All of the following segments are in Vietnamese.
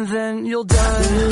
and then you'll die.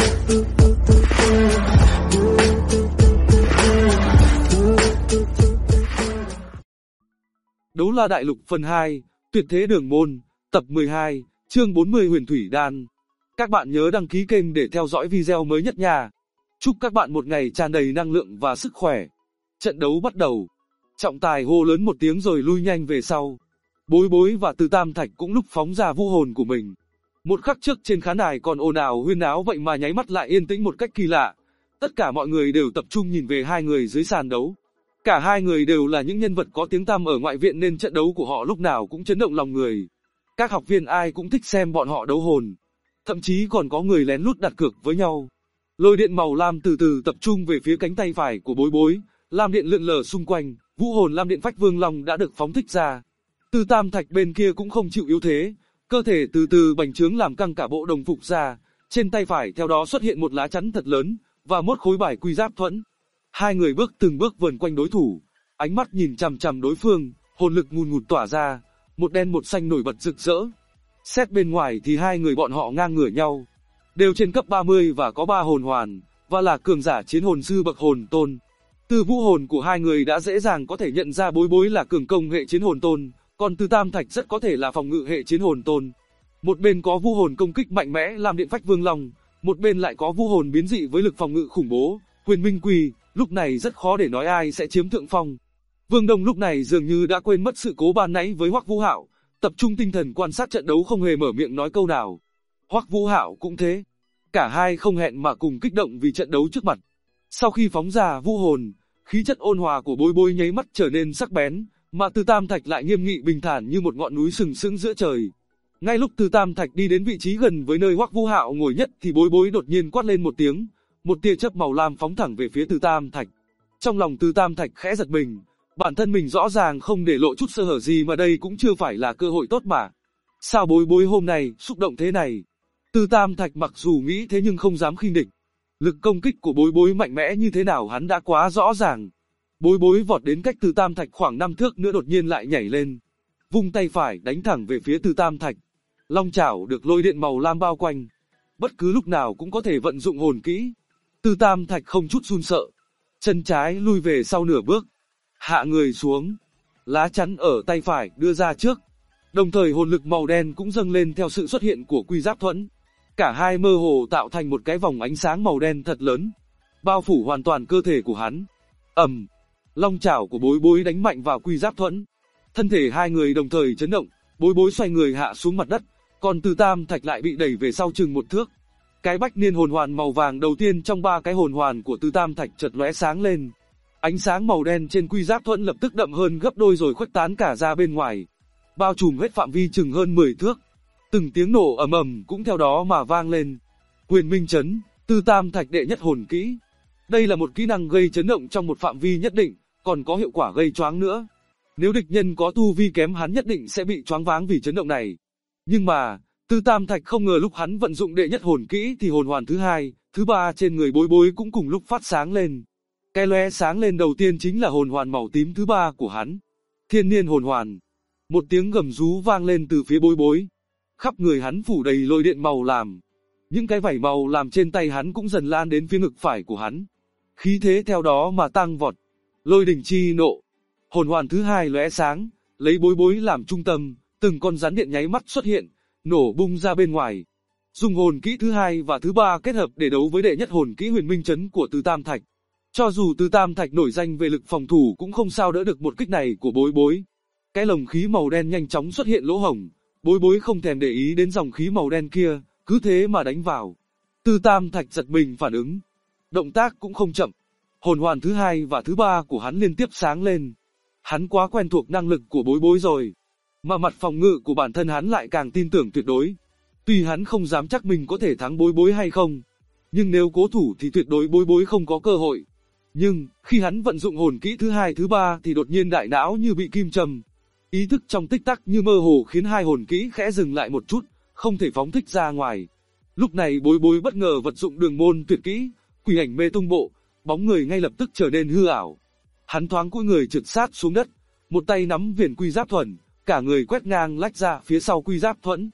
Đấu La Đại Lục phần 2, Tuyệt Thế Đường Môn, tập 12, chương 40 Huyền Thủy Đan. Các bạn nhớ đăng ký kênh để theo dõi video mới nhất nha. Chúc các bạn một ngày tràn đầy năng lượng và sức khỏe. Trận đấu bắt đầu. Trọng tài hô lớn một tiếng rồi lui nhanh về sau. Bối Bối và Từ Tam Thạch cũng lúc phóng ra vũ hồn của mình. Một khắc trước trên khán đài còn ồn ào huyên náo vậy mà nháy mắt lại yên tĩnh một cách kỳ lạ. Tất cả mọi người đều tập trung nhìn về hai người dưới sàn đấu. Cả hai người đều là những nhân vật có tiếng tăm ở ngoại viện nên trận đấu của họ lúc nào cũng chấn động lòng người. Các học viên ai cũng thích xem bọn họ đấu hồn. Thậm chí còn có người lén lút đặt cược với nhau. Lôi điện màu lam từ từ tập trung về phía cánh tay phải của Bối Bối, lam điện lượn lờ xung quanh, vũ hồn lam điện phách vương long đã được phóng thích ra. Từ Tam Thạch bên kia cũng không chịu yếu thế, cơ thể từ từ bành trướng làm căng cả bộ đồng phục ra, trên tay phải theo đó xuất hiện một lá chắn thật lớn và một khối bài quy giáp thuẫn. Hai người bước từng bước vờn quanh đối thủ, ánh mắt nhìn chằm chằm đối phương, hồn lực ngùn ngụt tỏa ra, một đen một xanh nổi bật rực rỡ. Xét bên ngoài thì hai người bọn họ ngang ngửa nhau, đều trên cấp 30 và có 3 hồn hoàn, và là cường giả chiến hồn sư bậc hồn tôn. Từ vũ hồn của hai người đã dễ dàng có thể nhận ra Bối Bối là cường công hệ chiến hồn tôn, còn Từ Tam Thạch rất có thể là phòng ngự hệ chiến hồn tôn. Một bên có vũ hồn công kích mạnh mẽ làm điện phách vương long, một bên lại có vũ hồn biến dị với lực phòng ngự khủng bố, Huyền Minh Quỳ, lúc này rất khó để nói ai sẽ chiếm thượng phong. Vương Đông lúc này dường như đã quên mất sự cố ban nãy với Hoắc Vũ Hạo, tập trung tinh thần quan sát trận đấu không hề mở miệng nói câu nào. Hoắc Vũ Hạo cũng thế. Cả hai không hẹn mà cùng kích động vì trận đấu trước mặt. Sau khi phóng ra vũ hồn, khí chất ôn hòa của Bối Bối nháy mắt trở nên sắc bén, mà Từ Tam Thạch lại nghiêm nghị bình thản như một ngọn núi sừng sững giữa trời. Ngay lúc Từ Tam Thạch đi đến vị trí gần với nơi Hoắc Vũ Hạo ngồi nhất thì Bối Bối đột nhiên quát lên một tiếng, một tia chớp màu lam phóng thẳng về phía Từ Tam Thạch. Trong lòng Từ Tam Thạch khẽ giật mình, bản thân mình rõ ràng không để lộ chút sơ hở gì mà đây cũng chưa phải là cơ hội tốt mà. Sao Bối Bối hôm nay xúc động thế này? Từ Tam Thạch mặc dù nghĩ thế nhưng không dám khinh địch. Lực công kích của Bối Bối mạnh mẽ như thế nào hắn đã quá rõ ràng. Bối Bối vọt đến cách Từ Tam Thạch khoảng 5 thước nữa đột nhiên lại nhảy lên, vung tay phải đánh thẳng về phía Từ Tam Thạch. Long chảo được lôi điện màu lam bao quanh, bất cứ lúc nào cũng có thể vận dụng hồn kỹ. Từ Tam Thạch không chút run sợ, chân trái lui về sau nửa bước, hạ người xuống, lá chắn ở tay phải đưa ra trước, đồng thời hồn lực màu đen cũng dâng lên theo sự xuất hiện của quy giáp thuẫn. Cả hai mơ hồ tạo thành một cái vòng ánh sáng màu đen thật lớn, bao phủ hoàn toàn cơ thể của hắn. Ầm, long chảo của Bối Bối đánh mạnh vào quy giáp thuẫn, thân thể hai người đồng thời chấn động, Bối Bối xoay người hạ xuống mặt đất, còn Từ Tam Thạch lại bị đẩy về sau chừng 1 thước. Cái bách niên hồn hoàn màu vàng đầu tiên trong 3 cái hồn hoàn của Từ Tam Thạch chợt lóe sáng lên. Ánh sáng màu đen trên quy giáp thuẫn lập tức đậm hơn gấp đôi rồi khuếch tán cả ra bên ngoài, bao trùm hết phạm vi chừng hơn 10 thước. Từng tiếng nổ ầm ầm cũng theo đó mà vang lên. Huyền Minh Chấn, Từ Tam Thạch đệ nhất hồn kỹ. Đây là một kỹ năng gây chấn động trong một phạm vi nhất định, còn có hiệu quả gây choáng nữa. Nếu địch nhân có tu vi kém hắn nhất định sẽ bị choáng váng vì chấn động này. Nhưng mà, Từ Tam Thạch không ngờ lúc hắn vận dụng đệ nhất hồn kỹ thì hồn hoàn thứ hai, thứ ba trên người Bối Bối cũng cùng lúc phát sáng lên. Cái lóe sáng lên đầu tiên chính là hồn hoàn màu tím thứ ba của hắn, Thiên Niên hồn hoàn. Một tiếng gầm rú vang lên từ phía Bối Bối. Khắp người hắn phủ đầy lôi điện màu làm. Những cái vảy màu làm trên tay hắn cũng dần lan đến phía ngực phải của hắn. Khí thế theo đó mà tăng vọt. Lôi đỉnh chi nộ. Hồn hoàn thứ hai lóe sáng, lấy Bối Bối làm trung tâm, từng con rắn điện nháy mắt xuất hiện, nổ bung ra bên ngoài. Dùng hồn kỹ thứ hai và thứ ba kết hợp để đấu với đệ nhất hồn kỹ Huyền Minh Chấn của Từ Tam Thạch. Cho dù Từ Tam Thạch nổi danh về lực phòng thủ cũng không sao đỡ được một kích này của Bối Bối. Cái lồng khí màu đen nhanh chóng xuất hiện lỗ hổng, Bối Bối không thèm để ý đến dòng khí màu đen kia, cứ thế mà đánh vào. Từ Tam Thạch giật mình phản ứng, động tác cũng không chậm. Hồn hoàn thứ hai và thứ ba của hắn liên tiếp sáng lên. Hắn quá quen thuộc năng lực của Bối Bối rồi, mà mặt phòng ngự của bản thân hắn lại càng tin tưởng tuyệt đối. Tuy hắn không dám chắc mình có thể thắng Bối Bối hay không, nhưng nếu cố thủ thì tuyệt đối Bối Bối không có cơ hội. Nhưng, khi hắn vận dụng hồn kỹ thứ hai thứ ba thì đột nhiên đại não như bị kim châm. Ý thức trong tích tắc như mơ hồ khiến hai hồn kỹ khẽ dừng lại một chút, không thể phóng thích ra ngoài. Lúc này Bối Bối bất ngờ vận dụng đường môn tuyệt kỹ, Quỷ Ảnh Mê Tung Bộ, bóng người ngay lập tức trở nên hư ảo. Hắn thoáng cúi người trượt sát xuống đất, một tay nắm viền quy giáp thuẫn, cả người quét ngang lách ra phía sau quy giáp thuẫn.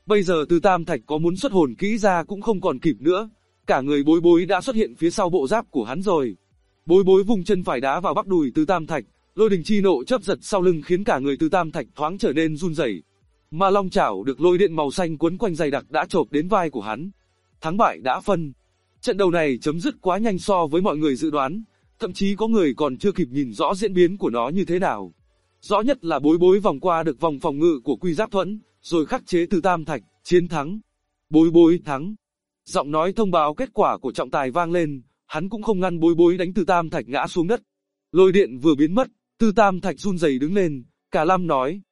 Bây giờ Từ Tam Thạch có muốn xuất hồn kỹ ra cũng không còn kịp nữa, cả người Bối Bối đã xuất hiện phía sau bộ giáp của hắn rồi. Bối Bối vùng chân phải đá vào bắp đùi Từ Tam Thạch, lôi đình chi nộ chớp giật sau lưng khiến cả người Từ Tam Thạch thoáng trở nên run rẩy. Mà long chảo được lôi điện màu xanh quấn quanh dày đặc đã chộp đến vai của hắn. Thắng bại đã phân. Trận đầu này chấm dứt quá nhanh so với mọi người dự đoán, thậm chí có người còn chưa kịp nhìn rõ diễn biến của nó như thế nào. Rõ nhất là Bối Bối vòng qua được vòng phòng ngự của Quy Giáp Thuẫn, rồi khắc chế Từ Tam Thạch, chiến thắng. Bối Bối thắng. Giọng nói thông báo kết quả của trọng tài vang lên, hắn cũng không ngăn Bối Bối đánh Từ Tam Thạch ngã xuống đất. Lôi điện vừa biến mất, Từ Tam Thạch run rẩy đứng lên, cả lâm nói: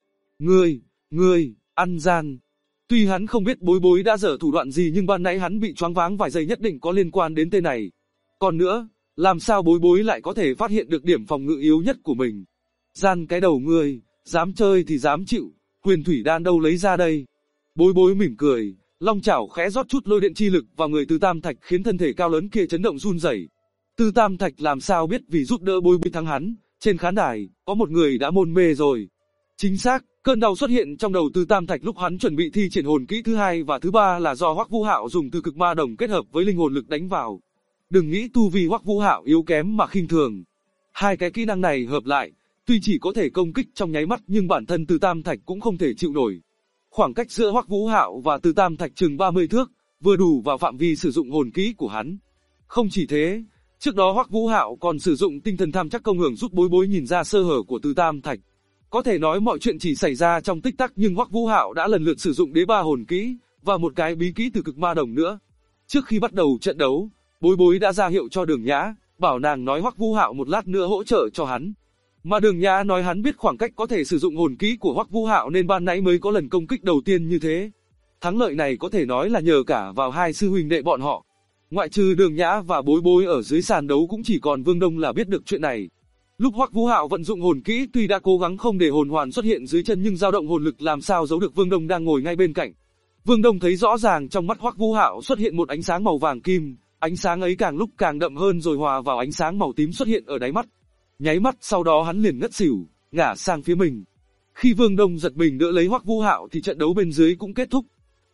Ngươi, ăn gian. Tuy hắn không biết Bối Bối đã dở thủ đoạn gì nhưng ban nãy hắn bị choáng váng vài giây nhất định có liên quan đến tên này. Còn nữa, làm sao Bối Bối lại có thể phát hiện được điểm phòng ngự yếu nhất của mình? Gian cái đầu ngươi, dám chơi thì dám chịu, huyền thủy đan đâu lấy ra đây? Bối Bối mỉm cười, long chảo khẽ rót chút lôi điện chi lực vào người Từ Tam Thạch khiến thân thể cao lớn kia chấn động run rẩy. Từ Tam Thạch làm sao biết vì giúp đỡ Bối Bối thắng hắn, trên khán đài, có một người đã môn mê rồi. Chính xác, cơn đau xuất hiện trong đầu Từ Tam Thạch lúc hắn chuẩn bị thi triển hồn kỹ thứ hai và thứ ba là do Hoắc Vũ Hạo dùng từ cực ma đồng kết hợp với linh hồn lực đánh vào. Đừng nghĩ tu vi Hoắc Vũ Hạo yếu kém mà khinh thường. Hai cái kỹ năng này hợp lại, tuy chỉ có thể công kích trong nháy mắt nhưng bản thân Từ Tam Thạch cũng không thể chịu nổi. Khoảng cách giữa Hoắc Vũ Hạo và Từ Tam Thạch chừng 30 thước, vừa đủ vào phạm vi sử dụng hồn kỹ của hắn. Không chỉ thế, trước đó Hoắc Vũ Hạo còn sử dụng tinh thần tham chắc công hưởng giúp Bối Bối nhìn ra sơ hở của Từ Tam Thạch. Có thể nói mọi chuyện chỉ xảy ra trong tích tắc nhưng Hoắc Vũ Hạo đã lần lượt sử dụng đế ba hồn kỹ và một cái bí kỹ từ cực ma đồng nữa. Trước khi bắt đầu trận đấu, Bối Bối đã ra hiệu cho Đường Nhã, bảo nàng nói Hoắc Vũ Hạo một lát nữa hỗ trợ cho hắn. Mà Đường Nhã nói hắn biết khoảng cách có thể sử dụng hồn kỹ của Hoắc Vũ Hạo nên ban nãy mới có lần công kích đầu tiên như thế. Thắng lợi này có thể nói là nhờ cả vào hai sư huynh đệ bọn họ. Ngoại trừ Đường Nhã và Bối Bối ở dưới sàn đấu cũng chỉ còn Vương Đông là biết được chuyện này. Lúc Hoắc Vũ Hạo vận dụng hồn kỹ tuy đã cố gắng không để hồn hoàn xuất hiện dưới chân nhưng dao động hồn lực làm sao giấu được Vương Đông đang ngồi ngay bên cạnh. Vương Đông thấy rõ ràng trong mắt Hoắc Vũ Hạo xuất hiện một ánh sáng màu vàng kim, ánh sáng ấy càng lúc càng đậm hơn rồi hòa vào ánh sáng màu tím xuất hiện ở đáy mắt. Nháy mắt sau đó hắn liền ngất xỉu, ngả sang phía mình. Khi Vương Đông giật mình đỡ lấy Hoắc Vũ Hạo thì trận đấu bên dưới cũng kết thúc.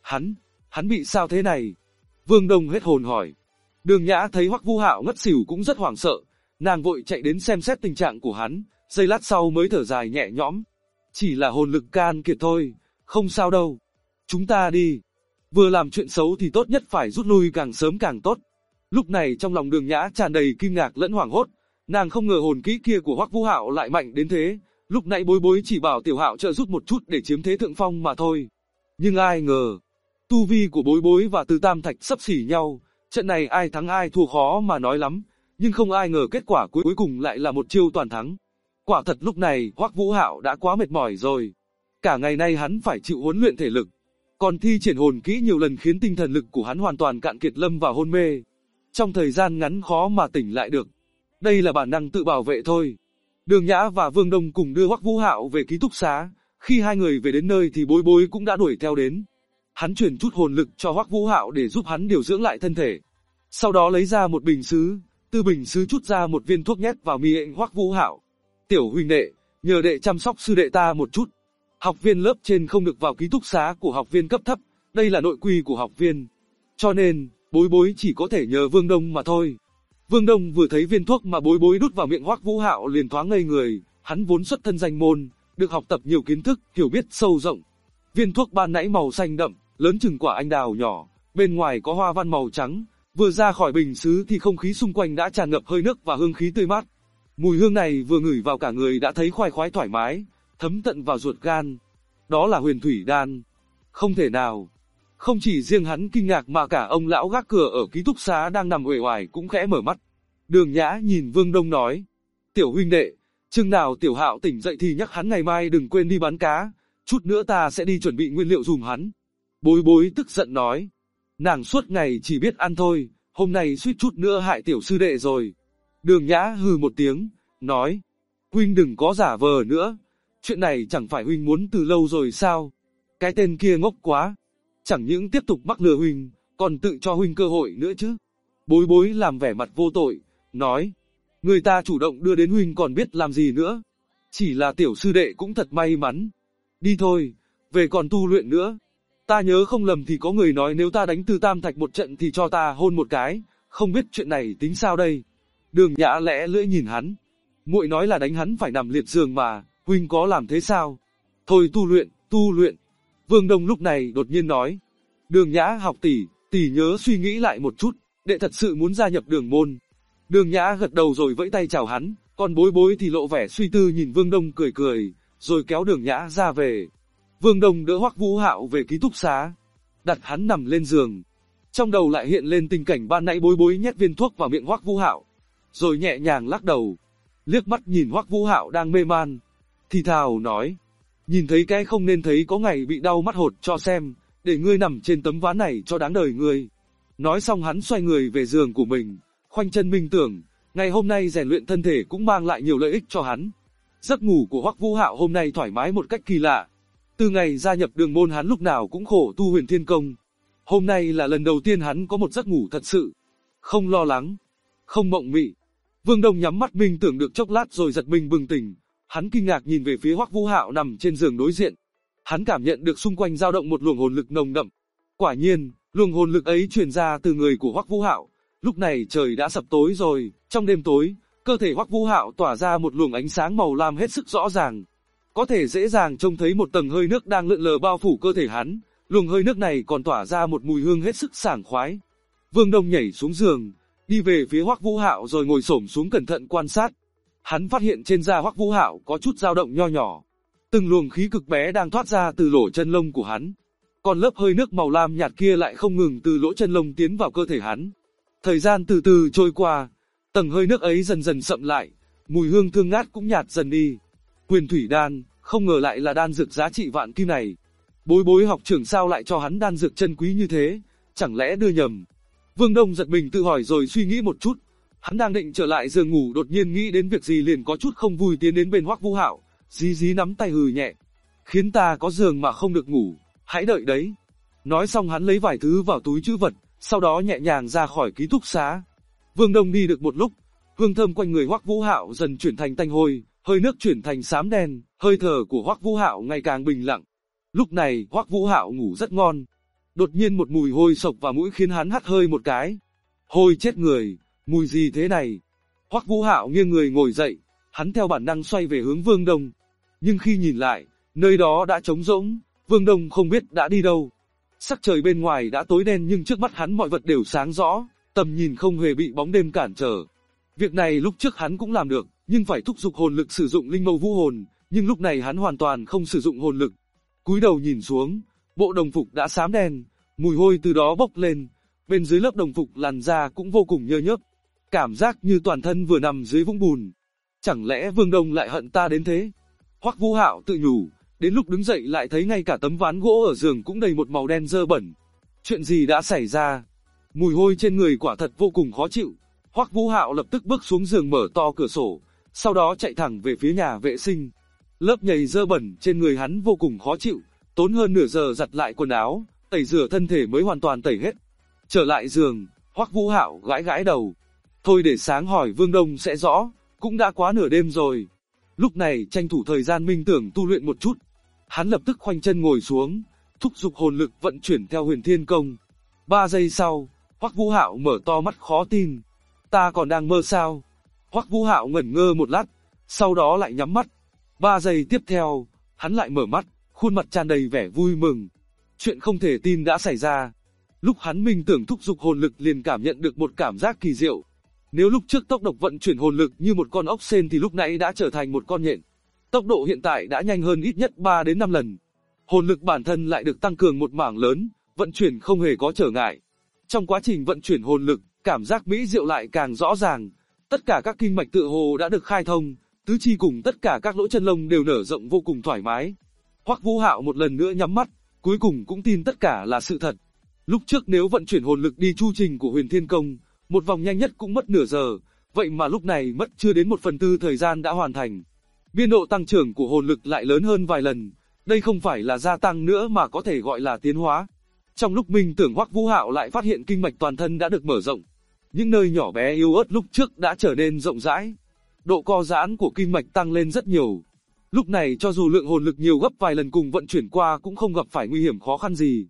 Hắn bị sao thế này? Vương Đông hết hồn hỏi. Đường Nhã thấy Hoắc Vũ Hạo ngất xỉu cũng rất hoảng sợ, nàng vội chạy đến xem xét tình trạng của hắn, giây lát sau mới thở dài nhẹ nhõm. Chỉ là hồn lực can kiệt thôi, không sao đâu. Chúng ta đi. Vừa làm chuyện xấu thì tốt nhất phải rút lui càng sớm càng tốt. Lúc này trong lòng Đường Nhã tràn đầy kinh ngạc lẫn hoảng hốt, nàng không ngờ hồn kỹ kia của Hoắc Vũ Hạo lại mạnh đến thế. Lúc nãy Bối Bối chỉ bảo Tiểu Hạo trợ giúp một chút để chiếm thế thượng phong mà thôi. Nhưng ai ngờ, tu vi của Bối Bối và Từ Tam Thạch xấp xỉ nhau, trận này ai thắng ai thua khó mà nói lắm, nhưng không ai ngờ kết quả cuối cùng lại là một chiêu toàn thắng. Quả thật lúc này Hoắc Vũ Hạo đã quá mệt mỏi rồi. Cả ngày nay hắn phải chịu huấn luyện thể lực, còn thi triển hồn kỹ nhiều lần khiến tinh thần lực của hắn hoàn toàn cạn kiệt lâm vào hôn mê. Trong thời gian ngắn khó mà tỉnh lại được. Đây là bản năng tự bảo vệ thôi. Đường Nhã và Vương Đông cùng đưa Hoắc Vũ Hạo về ký túc xá, khi hai người về đến nơi thì Bối Bối cũng đã đuổi theo đến. Hắn chuyển chút hồn lực cho Hoắc Vũ Hạo để giúp hắn điều dưỡng lại thân thể. Sau đó lấy ra một bình sứ, từ bình sứ chút ra một viên thuốc nhét vào miệng Hoắc Vũ Hạo. Tiểu huynh đệ, nhờ đệ chăm sóc sư đệ ta một chút. Học viên lớp trên không được vào ký túc xá của học viên cấp thấp, đây là nội quy của học viên. Cho nên, Bối Bối chỉ có thể nhờ Vương Đông mà thôi. Vương Đông vừa thấy viên thuốc mà Bối Bối đút vào miệng Hoắc Vũ Hạo liền thoáng ngây người, hắn vốn xuất thân danh môn, được học tập nhiều kiến thức, hiểu biết sâu rộng. Viên thuốc ban nãy màu xanh đậm, lớn chừng quả anh đào nhỏ, bên ngoài có hoa văn màu trắng, vừa ra khỏi bình sứ thì không khí xung quanh đã tràn ngập hơi nước và hương khí tươi mát. Mùi hương này vừa ngửi vào cả người đã thấy khoái khoái thoải mái, thấm tận vào ruột gan. Đó là huyền thủy đan. Không thể nào. Không chỉ riêng hắn kinh ngạc mà cả ông lão gác cửa ở ký túc xá đang nằm uể oải cũng khẽ mở mắt. Đường Nhã nhìn Vương Đông nói, tiểu huynh đệ, chừng nào Tiểu Hạo tỉnh dậy thì nhắc hắn ngày mai đừng quên đi bán cá, chút nữa ta sẽ đi chuẩn bị nguyên liệu dùm hắn. Bối Bối tức giận nói, nàng suốt ngày chỉ biết ăn thôi, hôm nay suýt chút nữa hại tiểu sư đệ rồi. Đường Nhã hừ một tiếng, nói, huynh đừng có giả vờ nữa, chuyện này chẳng phải huynh muốn từ lâu rồi sao? Cái tên kia ngốc quá, chẳng những tiếp tục mắc lừa huynh, còn tự cho huynh cơ hội nữa chứ. Bối Bối làm vẻ mặt vô tội, nói, người ta chủ động đưa đến huynh còn biết làm gì nữa. Chỉ là tiểu sư đệ cũng thật may mắn. Đi thôi, về còn tu luyện nữa. Ta nhớ không lầm thì có người nói nếu ta đánh Từ Tam Thạch một trận thì cho ta hôn một cái, không biết chuyện này tính sao đây? Đường Nhã lẽ lưỡi nhìn hắn. Muội nói là đánh hắn phải nằm liệt giường mà, huynh có làm thế sao? Thôi tu luyện, tu luyện. Vương Đông lúc này đột nhiên nói. Đường Nhã học tỷ nhớ suy nghĩ lại một chút, đệ thật sự muốn gia nhập Đường môn. Đường Nhã gật đầu rồi vẫy tay chào hắn, còn Bối Bối thì lộ vẻ suy tư nhìn Vương Đông cười cười, rồi kéo Đường Nhã ra về. Vương Đông đỡ Hoắc Vũ Hạo về ký túc xá, đặt hắn nằm lên giường. Trong đầu lại hiện lên tình cảnh ban nãy Bối Bối nhét viên thuốc vào miệng Hoắc Vũ Hạo, rồi nhẹ nhàng lắc đầu, liếc mắt nhìn Hoắc Vũ Hạo đang mê man, thì thào nói: nhìn thấy cái không nên thấy có ngày bị đau mắt hột cho xem, để ngươi nằm trên tấm ván này cho đáng đời ngươi. Nói xong hắn xoay người về giường của mình, khoanh chân minh tưởng, ngày hôm nay rèn luyện thân thể cũng mang lại nhiều lợi ích cho hắn. Giấc ngủ của Hoắc Vũ Hạo hôm nay thoải mái một cách kỳ lạ. Từ ngày gia nhập Đường môn hắn lúc nào cũng khổ tu Huyền Thiên Công. Hôm nay là lần đầu tiên hắn có một giấc ngủ thật sự, không lo lắng, không mộng mị. Vương Đông nhắm mắt minh tưởng được chốc lát rồi giật mình bừng tỉnh, hắn kinh ngạc nhìn về phía Hoắc Vũ Hạo nằm trên giường đối diện. Hắn cảm nhận được xung quanh dao động một luồng hồn lực nồng đậm. Quả nhiên, luồng hồn lực ấy truyền ra từ người của Hoắc Vũ Hạo. Lúc này trời đã sập tối rồi, trong đêm tối, cơ thể Hoắc Vũ Hạo tỏa ra một luồng ánh sáng màu lam hết sức rõ ràng. Có thể dễ dàng trông thấy một tầng hơi nước đang lượn lờ bao phủ cơ thể hắn, luồng hơi nước này còn tỏa ra một mùi hương hết sức sảng khoái. Vương Đông nhảy xuống giường, đi về phía Hoắc Vũ Hạo rồi ngồi xổm xuống cẩn thận quan sát. Hắn phát hiện trên da Hoắc Vũ Hạo có chút dao động nho nhỏ. Từng luồng khí cực bé đang thoát ra từ lỗ chân lông của hắn. Còn lớp hơi nước màu lam nhạt kia lại không ngừng từ lỗ chân lông tiến vào cơ thể hắn. Thời gian từ từ trôi qua, tầng hơi nước ấy dần dần sậm lại, mùi hương thơm ngát cũng nhạt dần đi. Huyền Thủy Đan, không ngờ lại là đan dược giá trị vạn kim này. Bối Bối học trưởng sao lại cho hắn đan dược chân quý như thế, chẳng lẽ đưa nhầm. Vương Đông giật mình tự hỏi rồi suy nghĩ một chút. Hắn đang định trở lại giường ngủ đột nhiên nghĩ đến việc gì liền có chút không vui tiến đến bên Hoắc Vũ Hạo, dí nắm tay hừ nhẹ. Khiến ta có giường mà không được ngủ, hãy đợi đấy. Nói xong hắn lấy vài thứ vào túi trữ vật, sau đó nhẹ nhàng ra khỏi ký túc xá. Vương Đông đi được một lúc, hương thơm quanh người Hoắc Vũ Hạo dần chuyển thành tanh hôi, hơi nước chuyển thành xám đen, hơi thở của Hoắc Vũ Hạo ngày càng bình lặng. Lúc này Hoắc Vũ Hạo ngủ rất ngon. Đột nhiên một mùi hôi sộc vào mũi khiến hắn hắt hơi một cái. Hôi chết người, mùi gì thế này? Hoắc Vũ Hạo nghiêng người ngồi dậy, hắn theo bản năng xoay về hướng Vương Đông. Nhưng khi nhìn lại, nơi đó đã trống rỗng, Vương Đông không biết đã đi đâu. Sắc trời bên ngoài đã tối đen nhưng trước mắt hắn mọi vật đều sáng rõ, tầm nhìn không hề bị bóng đêm cản trở. Việc này lúc trước hắn cũng làm được, nhưng phải thúc giục hồn lực sử dụng linh mâu vũ hồn, nhưng lúc này hắn hoàn toàn không sử dụng hồn lực. Cúi đầu nhìn xuống, bộ đồng phục đã xám đen, mùi hôi từ đó bốc lên, bên dưới lớp đồng phục làn da cũng vô cùng nhơ nhớp, cảm giác như toàn thân vừa nằm dưới vũng bùn. Chẳng lẽ Vương Đông lại hận ta đến thế? Hoắc Vũ Hạo tự nhủ, đến lúc đứng dậy lại thấy ngay cả tấm ván gỗ ở giường cũng đầy một màu đen dơ bẩn. Chuyện gì đã xảy ra? Mùi hôi trên người quả thật vô cùng khó chịu. Hoắc Vũ Hạo lập tức bước xuống giường mở to cửa sổ, sau đó chạy thẳng về phía nhà vệ sinh. Lớp nhầy dơ bẩn trên người hắn vô cùng khó chịu, tốn hơn nửa giờ giặt lại quần áo, tẩy rửa thân thể mới hoàn toàn tẩy hết. Trở lại giường, Hoắc Vũ Hạo gãi gãi đầu. Thôi để sáng hỏi Vương Đông sẽ rõ, cũng đã quá nửa đêm rồi. Lúc này tranh thủ thời gian minh tưởng tu luyện một chút. Hắn lập tức khoanh chân ngồi xuống, thúc giục hồn lực vận chuyển theo Huyền Thiên Công. 3 giây sau, Hoắc Vũ Hạo mở to mắt khó tin. Ta còn đang mơ sao? Hoắc Vũ Hạo ngẩn ngơ một lát, sau đó lại nhắm mắt. 3 giây tiếp theo, hắn lại mở mắt, khuôn mặt tràn đầy vẻ vui mừng. Chuyện không thể tin đã xảy ra. Lúc hắn minh tưởng thúc giục hồn lực liền cảm nhận được một cảm giác kỳ diệu. Nếu lúc trước tốc độ vận chuyển hồn lực như một con ốc sên thì lúc nãy đã trở thành một con nhện. Tốc độ hiện tại đã nhanh hơn ít nhất 3 đến 5 lần. Hồn lực bản thân lại được tăng cường một mảng lớn, vận chuyển không hề có trở ngại. Trong quá trình vận chuyển hồn lực, cảm giác mỹ diệu lại càng rõ ràng. Tất cả các kinh mạch tựa hồ đã được khai thông, tứ chi cùng tất cả các lỗ chân lông đều nở rộng vô cùng thoải mái. Hoắc Vũ Hạo một lần nữa nhắm mắt, cuối cùng cũng tin tất cả là sự thật. Lúc trước nếu vận chuyển hồn lực đi chu trình của Huyền Thiên Công, một vòng nhanh nhất cũng mất nửa giờ, vậy mà lúc này mất chưa đến 1/4 thời gian đã hoàn thành. Biên độ tăng trưởng của hồn lực lại lớn hơn vài lần, đây không phải là gia tăng nữa mà có thể gọi là tiến hóa. Trong lúc minh tưởng Hoắc Vũ Hạo lại phát hiện kinh mạch toàn thân đã được mở rộng. Những nơi nhỏ bé yếu ớt lúc trước đã trở nên rộng rãi. Độ co giãn của kinh mạch tăng lên rất nhiều. Lúc này cho dù lượng hồn lực nhiều gấp vài lần cùng vận chuyển qua cũng không gặp phải nguy hiểm khó khăn gì.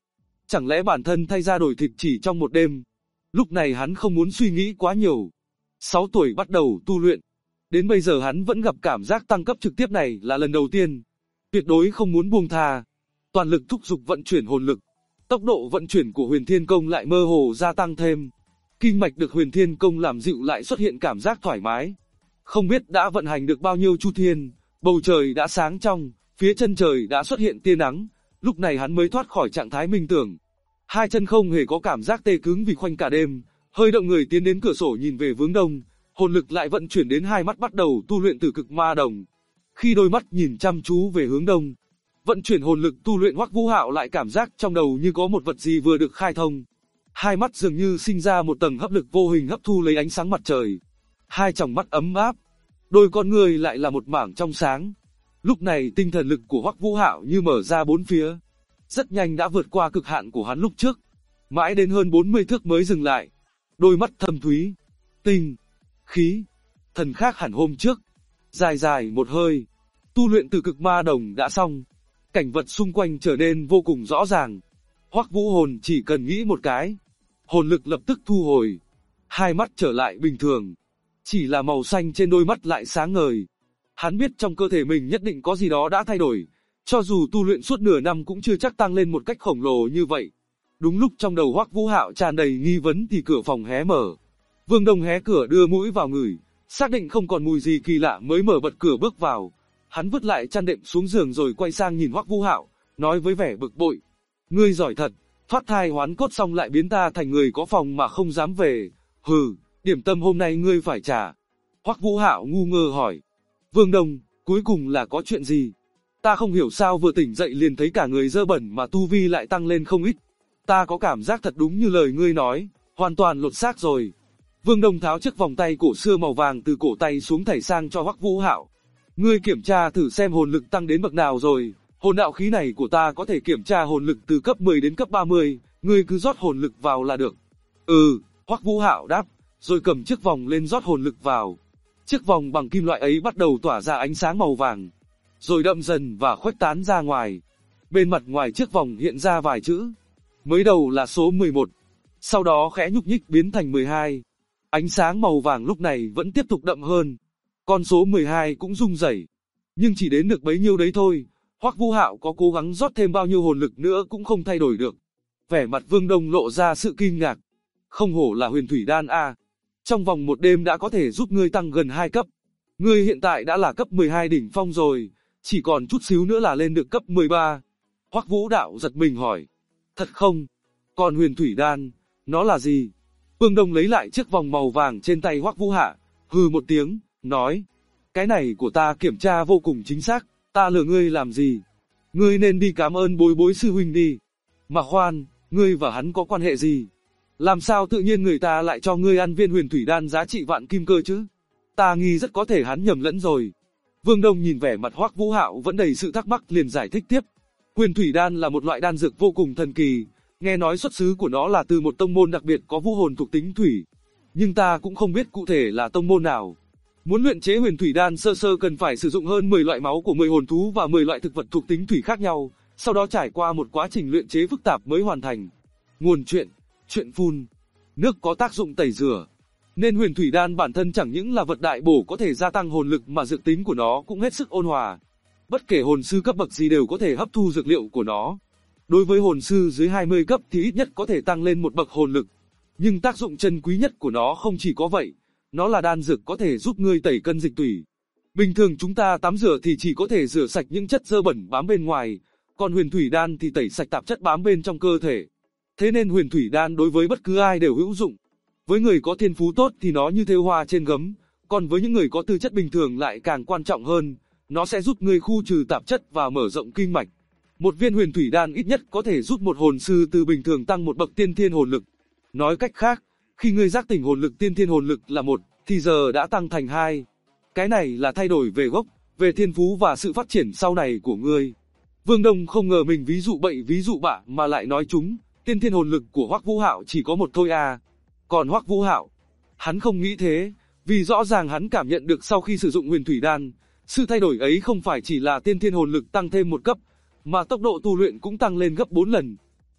Chẳng lẽ bản thân thay da đổi thịt chỉ trong một đêm? Lúc này hắn không muốn suy nghĩ quá nhiều. 6 tuổi bắt đầu tu luyện. Đến bây giờ hắn vẫn gặp cảm giác tăng cấp trực tiếp này là lần đầu tiên. Tuyệt đối không muốn buông tha. Toàn lực thúc giục vận chuyển hồn lực. Tốc độ vận chuyển của Huyền Thiên Công lại mơ hồ gia tăng thêm. Kinh mạch được Huyền Thiên Công làm dịu lại xuất hiện cảm giác thoải mái. Không biết đã vận hành được bao nhiêu chu thiên, bầu trời đã sáng trong, phía chân trời đã xuất hiện tia nắng, lúc này hắn mới thoát khỏi trạng thái minh tưởng. Hai chân không hề có cảm giác tê cứng vì khoanh cả đêm, hơi động người tiến đến cửa sổ nhìn về hướng đông, hồn lực lại vận chuyển đến hai mắt bắt đầu tu luyện Tử Cực Ma Đồng. Khi đôi mắt nhìn chăm chú về hướng đông, vận chuyển hồn lực tu luyện Hoắc Vũ Hạo lại cảm giác trong đầu như có một vật gì vừa được khai thông. Hai mắt dường như sinh ra một tầng hấp lực vô hình hấp thu lấy ánh sáng mặt trời. Hai tròng mắt ấm áp, đôi con người lại là một mảng trong sáng. Lúc này tinh thần lực của Hoắc Vũ Hạo như mở ra bốn phía, rất nhanh đã vượt qua cực hạn của hắn lúc trước, mãi đến hơn 40 thước mới dừng lại. Đôi mắt thâm thúy, tinh, khí, thần khác hẳn hôm trước. Dài dài một hơi, tu luyện Tử Cực Ma Đồng đã xong, cảnh vật xung quanh trở nên vô cùng rõ ràng. Hoắc Vũ Hồn chỉ cần nghĩ một cái, hồn lực lập tức thu hồi, hai mắt trở lại bình thường. Chỉ là màu xanh trên đôi mắt lại sáng ngời. Hắn biết trong cơ thể mình nhất định có gì đó đã thay đổi, cho dù tu luyện suốt nửa năm cũng chưa chắc tăng lên một cách khổng lồ như vậy. Đúng lúc trong đầu Hoắc Vũ Hạo tràn đầy nghi vấn thì cửa phòng hé mở. Vương Đông hé cửa đưa mũi vào ngửi, xác định không còn mùi gì kỳ lạ mới mở bật cửa bước vào. Hắn vứt lại chăn đệm xuống giường rồi quay sang nhìn Hoắc Vũ Hạo, nói với vẻ bực bội: "Ngươi giỏi thật, thoát thai hoán cốt xong lại biến ta thành người có phòng mà không dám về. Hừ, điểm tâm hôm nay ngươi phải trả." Hoắc Vũ Hạo ngu ngơ hỏi: "Vương Đông, cuối cùng là có chuyện gì? Ta không hiểu sao vừa tỉnh dậy liền thấy cả người dơ bẩn mà tu vi lại tăng lên không ít. Ta có cảm giác thật đúng như lời ngươi nói, hoàn toàn lột xác rồi." Vương Đông tháo chiếc vòng tay cổ xưa màu vàng từ cổ tay xuống thảy sang cho Hoắc Vũ Hạo. "Ngươi kiểm tra thử xem hồn lực tăng đến bậc nào rồi, hồn đạo khí này của ta có thể kiểm tra hồn lực từ cấp 10 đến cấp 30, ngươi cứ rót hồn lực vào là được." "Ừ," Hoắc Vũ Hạo đáp, rồi cầm chiếc vòng lên rót hồn lực vào. Chiếc vòng bằng kim loại ấy bắt đầu tỏa ra ánh sáng màu vàng, rồi đậm dần và khuếch tán ra ngoài. Bên mặt ngoài chiếc vòng hiện ra vài chữ. Mới đầu là số 11, sau đó khẽ nhúc nhích biến thành 12. Ánh sáng màu vàng lúc này vẫn tiếp tục đậm hơn. Con số 12 cũng rung rẩy, nhưng chỉ đến được bấy nhiêu đấy thôi. Hoắc Vũ Hạo có cố gắng rót thêm bao nhiêu hồn lực nữa cũng không thay đổi được. Vẻ mặt Vương Đông lộ ra sự kinh ngạc. Không hổ là huyền thủy đan a. Trong vòng một đêm đã có thể giúp ngươi tăng gần 2 cấp. Ngươi hiện tại đã là cấp 12 đỉnh phong rồi, chỉ còn chút xíu nữa là lên được cấp 13. Hoắc Vũ Đạo giật mình hỏi: "Thật không? Còn huyền thủy đan, nó là gì?" Vương Đông lấy lại chiếc vòng màu vàng trên tay Hoắc Vũ Hạ, hừ một tiếng, nói: "Cái này của ta kiểm tra vô cùng chính xác, ta lừa ngươi làm gì? Ngươi nên đi cảm ơn Bối Bối sư huynh đi." "Mà khoan, ngươi và hắn có quan hệ gì? Làm sao tự nhiên người ta lại cho ngươi ăn viên huyền thủy đan giá trị vạn kim cơ chứ? Ta nghi rất có thể hắn nhầm lẫn rồi." Vương Đông nhìn vẻ mặt Hoắc Vũ Hạo vẫn đầy sự thắc mắc liền giải thích tiếp: "Huyền thủy đan là một loại đan dược vô cùng thần kỳ, nghe nói xuất xứ của nó là từ một tông môn đặc biệt có vũ hồn thuộc tính thủy, nhưng ta cũng không biết cụ thể là tông môn nào. Muốn luyện chế huyền thủy đan sơ sơ cần phải sử dụng hơn 10 loại máu của 10 hồn thú và 10 loại thực vật thuộc tính thủy khác nhau, sau đó trải qua một quá trình luyện chế phức tạp mới hoàn thành." Nguồn truyện: Truyện Phun. Nước có tác dụng tẩy rửa, nên huyền thủy đan bản thân chẳng những là vật đại bổ có thể gia tăng hồn lực mà dược tính của nó cũng hết sức ôn hòa. Bất kể hồn sư cấp bậc gì đều có thể hấp thu dược liệu của nó. Đối với hồn sư dưới 20 cấp thì ít nhất có thể tăng lên một bậc hồn lực. Nhưng tác dụng chân quý nhất của nó không chỉ có vậy, nó là đan dược có thể giúp ngươi tẩy cân dịch tủy. Bình thường chúng ta tắm rửa thì chỉ có thể rửa sạch những chất dơ bẩn bám bên ngoài, còn huyền thủy đan thì tẩy sạch tạp chất bám bên trong cơ thể. Thế nên huyền thủy đan đối với bất cứ ai đều hữu dụng. Với người có thiên phú tốt thì nó như thêu hoa trên gấm, còn với những người có tư chất bình thường lại càng quan trọng hơn, nó sẽ giúp ngươi khu trừ tạp chất và mở rộng kinh mạch. Một viên huyền thủy đan ít nhất có thể giúp một hồn sư từ bình thường tăng một bậc tiên thiên hồn lực. Nói cách khác, khi ngươi giác tỉnh hồn lực tiên thiên hồn lực là 1, thì giờ đã tăng thành 2. Cái này là thay đổi về gốc, về thiên phú và sự phát triển sau này của ngươi. Vương Đông không ngờ mình ví dụ bậy ví dụ bạ mà lại nói chúng, tiên thiên hồn lực của Hoắc Vũ Hạo chỉ có 1 thôi à. Còn Hoắc Vũ Hạo, hắn không nghĩ thế, vì rõ ràng hắn cảm nhận được sau khi sử dụng huyền thủy đan, sự thay đổi ấy không phải chỉ là tiên thiên hồn lực tăng thêm 1 cấp, mà tốc độ tu luyện cũng tăng lên gấp 4 lần.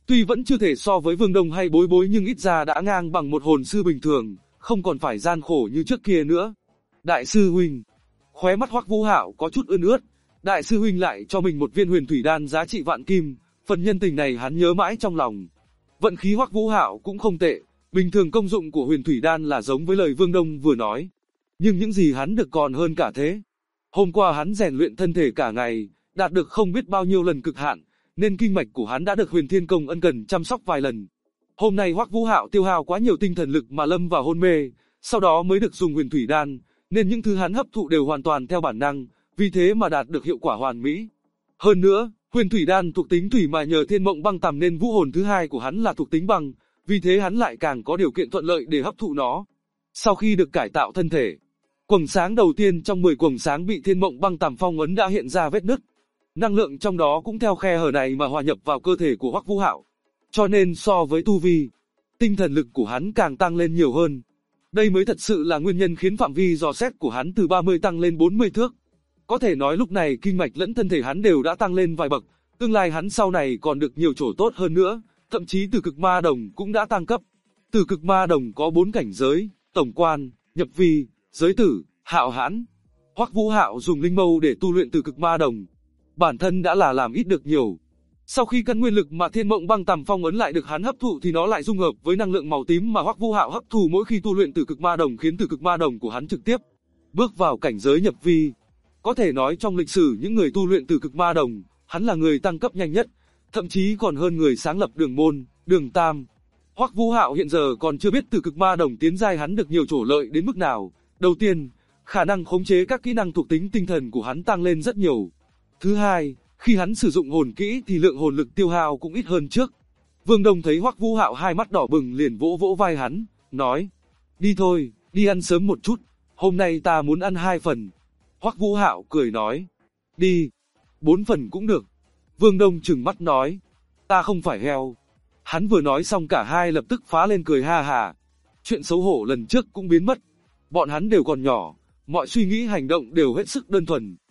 Tuy vẫn chưa thể so với Vương Đông hay Bối Bối nhưng ít ra đã ngang bằng một hồn sư bình thường, không còn phải gian khổ như trước kia nữa. Đại sư huynh, khóe mắt Hoắc Vũ Hạo có chút ươn ướt, đại sư huynh lại cho mình một viên huyền thủy đan giá trị vạn kim, phần nhân tình này hắn nhớ mãi trong lòng. Vận khí Hoắc Vũ Hạo cũng không tệ, bình thường công dụng của huyền thủy đan là giống với lời Vương Đông vừa nói, nhưng những gì hắn được còn hơn cả thế. Hôm qua hắn rèn luyện thân thể cả ngày, đạt được không biết bao nhiêu lần cực hạn, nên kinh mạch của hắn đã được Huyền Thiên Công ân cần chăm sóc vài lần. Hôm nay Hoắc Vũ Hạo tiêu hao quá nhiều tinh thần lực mà lâm vào hôn mê, sau đó mới được dùng huyền thủy đan, nên những thứ hắn hấp thụ đều hoàn toàn theo bản năng, vì thế mà đạt được hiệu quả hoàn mỹ. Hơn nữa, huyền thủy đan thuộc tính thủy mà nhờ Thiên Mộng Băng Tằm nên vũ hồn thứ hai của hắn là thuộc tính băng, vì thế hắn lại càng có điều kiện thuận lợi để hấp thụ nó. Sau khi được cải tạo thân thể, quầng sáng đầu tiên trong 10 quầng sáng bị Thiên Mộng Băng Tằm phong ấn đã hiện ra vết nứt. Năng lượng trong đó cũng theo khe hở này mà hòa nhập vào cơ thể của Hoắc Vũ Hạo. Cho nên so với tu vi, tinh thần lực của hắn càng tăng lên nhiều hơn. Đây mới thật sự là nguyên nhân khiến phạm vi dò xét của hắn từ 30 tăng lên 40 thước. Có thể nói lúc này kinh mạch lẫn thân thể hắn đều đã tăng lên vài bậc, tương lai hắn sau này còn được nhiều chỗ tốt hơn nữa, thậm chí Tử Cực Ma Đồng cũng đã tăng cấp. Tử Cực Ma Đồng có 4 cảnh giới: tổng quan, nhập vi, giới tử, hạo hãn. Hoắc Vũ Hạo dùng linh mâu để tu luyện Tử Cực Ma Đồng, bản thân đã là làm ít được nhiều. Sau khi căn nguyên lực mà Thiên Mộng Băng Tằm phong ấn lại được hắn hấp thụ thì nó lại dung hợp với năng lượng màu tím mà Hoắc Vũ Hạo hấp thụ mỗi khi tu luyện Tử Cực Ma Đồng, khiến Tử Cực Ma Đồng của hắn trực tiếp bước vào cảnh giới nhập vi. Có thể nói trong lịch sử những người tu luyện Tử Cực Ma Đồng, hắn là người tăng cấp nhanh nhất, thậm chí còn hơn người sáng lập Đường Môn, Đường Tam. Hoắc Vũ Hạo hiện giờ còn chưa biết Tử Cực Ma Đồng tiến giai hắn được nhiều chỗ lợi đến mức nào. Đầu tiên, khả năng khống chế các kỹ năng thuộc tính tinh thần của hắn tăng lên rất nhiều. Thứ hai, khi hắn sử dụng hồn kỹ thì lượng hồn lực tiêu hao cũng ít hơn trước. Vương Đông thấy Hoắc Vũ Hạo hai mắt đỏ bừng liền vỗ vỗ vai hắn, nói: "Đi thôi, đi ăn sớm một chút, hôm nay ta muốn ăn 2 phần." Hoắc Vũ Hạo cười nói: "Đi, 4 phần cũng được." Vương Đông trừng mắt nói: "Ta không phải heo." Hắn vừa nói xong cả hai lập tức phá lên cười ha ha. Chuyện xấu hổ lần trước cũng biến mất. Bọn hắn đều còn nhỏ, mọi suy nghĩ hành động đều hết sức đơn thuần.